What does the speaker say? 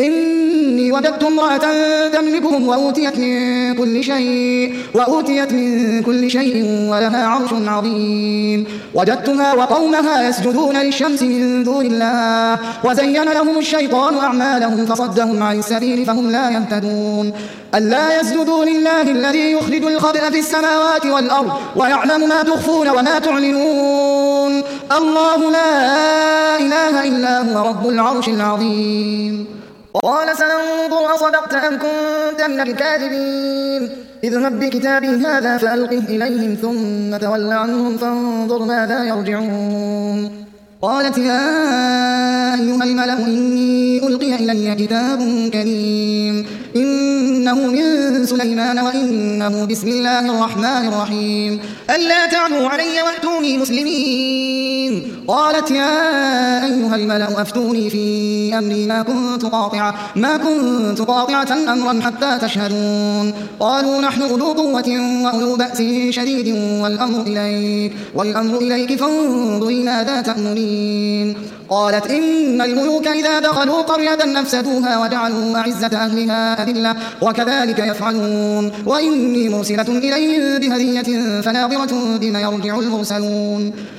إني وجدت امرأة تملكهم وأوتيت من كل شيء ولها عرش عظيم. وجدتها وقومها يسجدون للشمس من دون الله وزين لهم الشيطان أعمالهم فصدهم عن السبيل فهم لا يهتدون. ألا يسجدوا لله الذي يخرج الخبأ في السماوات والأرض ويعلم ما تخفون وما تعلنون. الله لا إله إلا هو رب العرش العظيم. قال سننظر أصدقت أم كنت من الكاذبين. اذهب بكتابي هذا فألقه إليهم ثم تول عنهم فانظر ماذا يرجعون. قالت يا أيها الملأ إني ألقي إلي كتاب كريم إنه من سليمان وإنه بسم الله الرحمن الرحيم ألا تعلوا علي وأتوني مسلمين. قالت يا أيها الملأ أفتوني في أمري ما كنت قاطعة أمرا حتى تشهدون. قالوا نحن أولو قوة وأولو بأس شديد والأمر إليك فانظري ماذا تأمرين. قالت إن الملوك إذا دخلوا قرية أفسدوها وجعلوا أعزة أهلها أذلة وكذلك يفعلون. وإني مرسلة إليهم بهدية فناظرة بما يرجع المرسلون.